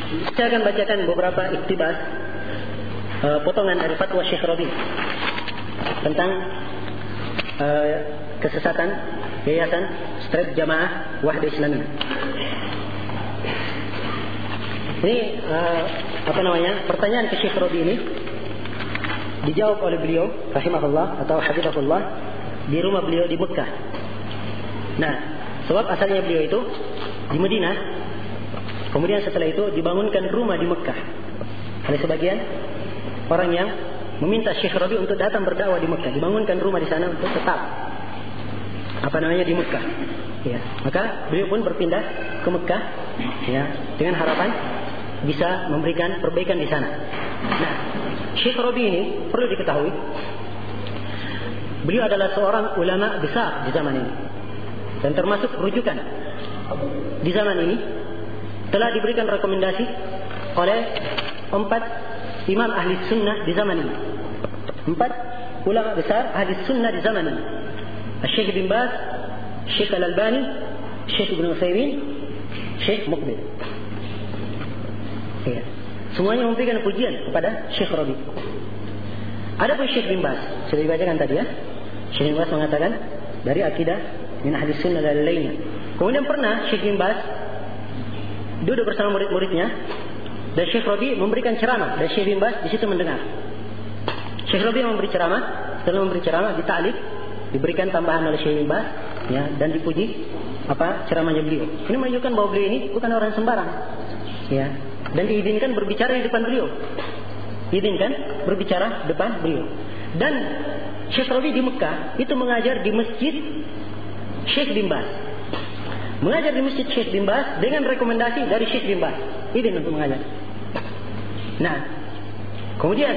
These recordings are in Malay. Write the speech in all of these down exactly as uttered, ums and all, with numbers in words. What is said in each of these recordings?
Saya akan bacakan beberapa iktibas, uh, potongan dari fatwa Syekh Rabi tentang uh, kesesatan Yayasan Straight Jamaah Wahda Islamiyah. Ini uh, apa namanya? Pertanyaan ke Syekh Rabi ini dijawab oleh beliau rahimahullah atau hafizahullah di rumah beliau di Mekah. Nah, sebab asalnya beliau itu di Madinah, kemudian setelah itu dibangunkan rumah di Mekah. Ada sebagian orang yang meminta Syekh Rabi untuk datang berdakwah di Mekah, dibangunkan rumah di sana untuk tetap apa namanya di Mekah. Ya, maka beliau pun berpindah ke Mekah, ya, dengan harapan bisa memberikan perbaikan di sana. Nah, Syekh Rabi ini perlu diketahui, beliau adalah seorang ulama besar di zaman ini dan termasuk rujukan di zaman ini. Telah diberikan rekomendasi oleh empat imam ahli sunnah di zaman ini, empat ulama besar ahli sunnah di zaman ini: Syekh bin Baz, Syekh Al-Albani, Syekh Ibn Utsaimin, Syekh Muqbil. Ya. Semuanya memberikan pujian kepada Syekh Rabi. Adapun Syekh bin Baz sudah dibacakan tadi, ya. Syekh bin Baz mengatakan dari akidah min ahli sunnah dan lainnya. Kemudian pernah Syekh bin Baz duduk bersama murid-muridnya dan Syekh Rabi memberikan ceramah dan Syekh bin Baz di situ mendengar. Syekh Rabi yang memberi ceramah, setelah memberi ceramah dita'liq, diberikan tambahan oleh Syekh bin Baz, ya, dan dipuji apa ceramahnya beliau. Ini menunjukkan bahwa beliau ini bukan orang sembarang, ya, dan diizinkan berbicara di depan beliau. Diizinkan berbicara depan beliau. Dan Syekh Rabi di Mekah itu mengajar di masjid Syekh bin Baz. Mengajar di masjid Syekh bin Baz dengan rekomendasi dari Syekh bin Baz, izin untuk mengajar. Nah, kemudian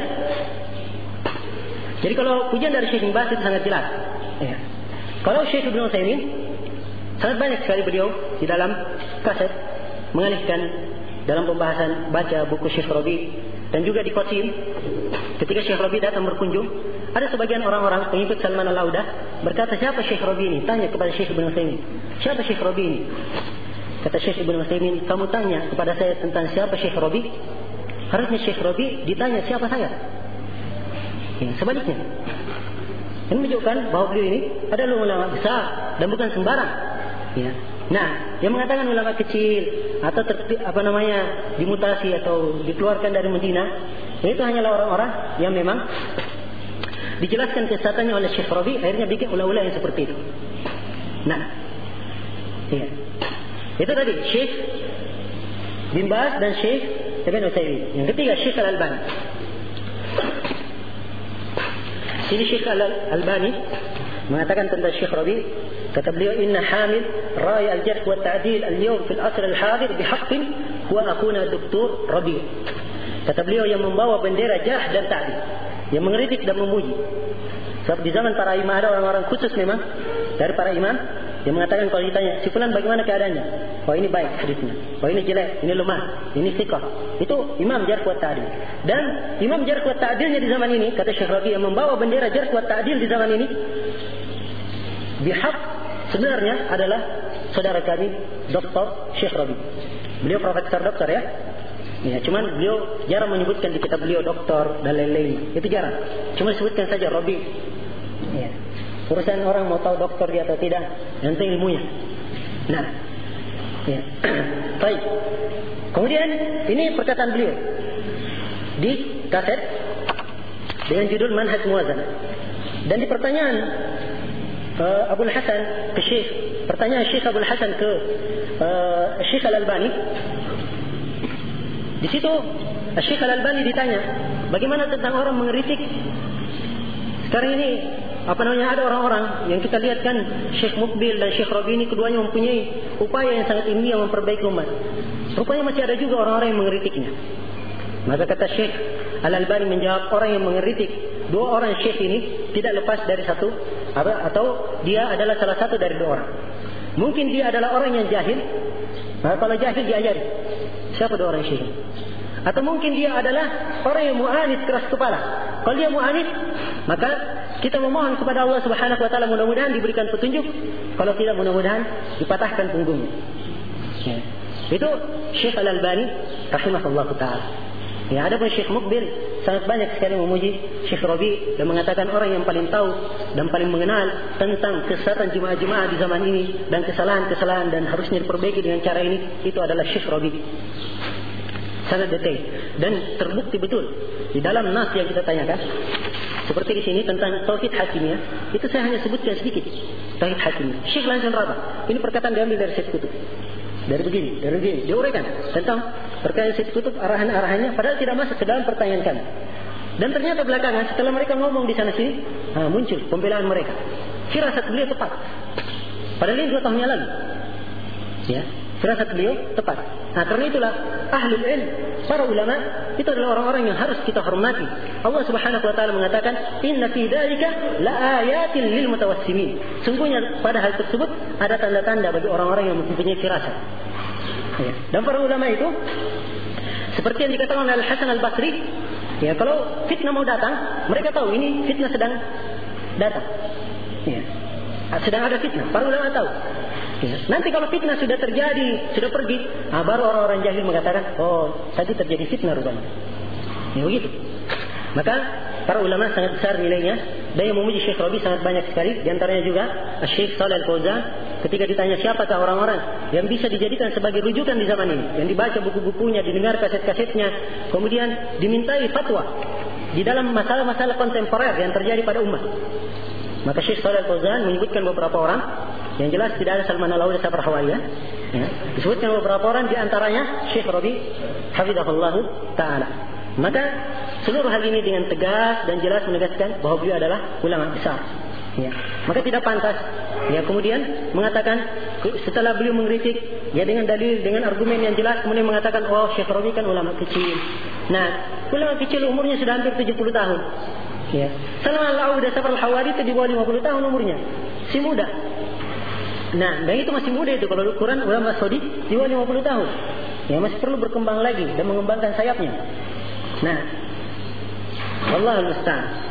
jadi kalau pujian dari Syekh bin Baz itu sangat jelas, ya. Kalau Syekh Ibn Utsaimin, sangat banyak sekali beliau di dalam kaset mengalihkan dalam pembahasan baca buku Syekh Rabi, dan juga di Qasim ketika Syekh Rabi datang berkunjung, ada sebagian orang-orang pengikut Salman Al-Audah berkata, siapa Syekh Rabi ini? Tanya kepada Syekh Ibn Utsaimin, siapa Syekh Rabi ini? Kata Syekh Ibn Utsaimin, kamu tanya kepada saya tentang siapa Syekh Rabi, harusnya Syekh Rabi ditanya siapa saya. Ya, sebaliknya. Ini menunjukkan bahwa beliau ini adalah ulama besar dan bukan sembarang. Ya. Nah, yang mengatakan ulama kecil atau ter, apa namanya dimutasi atau dikeluarkan dari Madinah, itu hanyalah orang-orang yang memang dijelaskan kesesatannya oleh Syekh Rabi, akhirnya bikin ulah-ulah yang seperti itu. Nah, ya. Itu tadi Syekh bin Baz dan Syekh Ibn Utsaimin. Yang ketiga Syekh Al-Albani. Sini Syekh Al-Albani mengatakan tentang Syekh Rabi, kata beliau, inna hamil raya al-jarh wa ta'dil al-yawm fil asr al-hadir bihaqqin wa akuna doktor Rabi. Kata beliau, yang membawa bendera jarh dan ta'dil, yang mengkritik dan memuji. Sebab di zaman para imam ada orang-orang khusus memang dari para imam yang mengatakan kalau ditanya, si fulan bagaimana keadaannya? Oh, ini baik hadisnya. Oh, ini jelek, ini lemah, ini thiqah. Itu imam jarh wa ta'dil. Dan imam jarh wa ta'dilnya di zaman ini, kata Syekh Rabi, yang membawa bendera jarh wa ta'dil di zaman ini bihaq sebenarnya adalah saudara kami Doktor Syekh Rabi. Beliau profesor doktor, ya. Ya, cuman beliau jarang menyebutkan di kitab beliau doktor dan lain-lain. Itu jarang. Cuma disebutkan saja Rabi. Ya. Urusan orang mau tahu doktor dia atau tidak, yang penting ilmunya. Nah, ya. Baik. Kemudian ini perkataan beliau di kaset dengan judul Manhaj Muwazanah. Dan di pertanyaan uh, Abu Hasan ke Syekh, pertanyaan Syekh Abu Hasan ke uh, Syekh Al-Albani, di situ Syekh Al-Albani ditanya, bagaimana tentang orang mengkritik sekarang ini, apa namanya, ada orang-orang yang kita lihat kan, Syekh Muqbil dan Syekh Rabi ini keduanya mempunyai upaya yang sangat ilmiah memperbaiki umat. Rupanya masih ada juga orang-orang yang mengkritiknya. Maka kata Syekh Al-Albani menjawab, orang yang mengkritik dua orang Syekh ini tidak lepas dari satu, atau dia adalah salah satu dari dua orang. Mungkin dia adalah orang yang jahil, maka kalau jahil diajari siapa dua orang Syekh. Atau mungkin dia adalah orang yang mu'anis, keras kepala. Kalau dia mu'anis, maka kita memohon kepada Allah Subhanahu wa taala mudah-mudahan diberikan petunjuk. Kalau tidak, mudah-mudahan dipatahkan punggungnya. Ya. Itu Syekh Al-Albani rahimahullah ta'ala. Ya, ada pun Syekh Mukbil sangat banyak sekali memuji Syekh Rabi dan mengatakan orang yang paling tahu dan paling mengenal tentang kesesatan jemaah-jemaah di zaman ini dan kesalahan-kesalahan dan harusnya diperbaiki dengan cara ini, itu adalah Syekh Rabi. Sangat detail dan terbukti betul di dalam nas yang kita tanyakan. Seperti di sini tentang tauhid hakimiyah, itu saya hanya sebutkan sedikit. Tauhid hakimiyah. Syekh langsung raba. Ini perkataan diambil dari Syekh Kutub. Dari begini, dari begini, diuraikan tentang perkara Syekh Kutub, arahan-arahannya, padahal tidak masuk ke dalam pertanyaan kami. Dan ternyata belakangan setelah mereka ngomong di sana sini, nah, muncul pembelaan mereka. Firasat beliau tepat. Padahal ini dua tahun yang lalu. Ya, firasat beliau tepat. Nah, karena itulah ahlul ilm, para ulama itu adalah orang-orang yang harus kita hormati. Allah Subhanahu wa taala mengatakan, "Inna fi dzalika laayatin lil mutawassimin." Sungguhnya pada hal tersebut ada tanda-tanda bagi orang-orang yang mempunyai firasat. Ya. Dan para ulama itu seperti yang dikatakan oleh Al-Hasan Al-Basri, ya, kalau fitnah mau datang, mereka tahu ini fitnah sedang datang. Ya. Sedang ada fitnah, para ulama tahu. Ya. Nanti kalau fitnah sudah terjadi, sudah pergi, nah baru orang-orang jahil mengatakan, oh tadi terjadi fitnah rupanya. Ya begitu. Maka para ulama sangat besar nilainya. Dan yang memuji Syekh Rabi sangat banyak sekali. Di antaranya juga Syekh Shalih Al-Fauzan, ketika ditanya siapakah orang-orang yang bisa dijadikan sebagai rujukan di zaman ini, yang dibaca buku-bukunya, didengar kaset-kasetnya, kemudian dimintai fatwa di dalam masalah-masalah kontemporer yang terjadi pada umat. Maka Syekh Shalih Al-Fauzan menyebutkan beberapa orang. Yang jelas tidak ada Salman Al-Audi dan Sabr Hawali, ya. Ya. Disebutkan beberapa orang, di antaranya Syekh Rabi hafizahullah taala. Maka seluruh hal ini dengan tegas dan jelas menegaskan bahwa beliau adalah ulama besar. Ya. Maka tidak pantas ya kemudian mengatakan setelah beliau mengkritik ya dengan dalil, dengan argumen yang jelas, kemudian mengatakan oh Syekh Rabi kan ulama kecil. Nah, ulama kecil umurnya sudah hampir tujuh puluh tahun. Ya. Salman Al-Audi dan Sabr Hawali itu di bawah lima puluh tahun umurnya. Si muda. Nah, dan itu masih muda itu kalau ukuran ulama Saudi di bawah lima puluh tahun. Ya, masih perlu berkembang lagi dan mengembangkan sayapnya. Nah, Wallahul musta'an.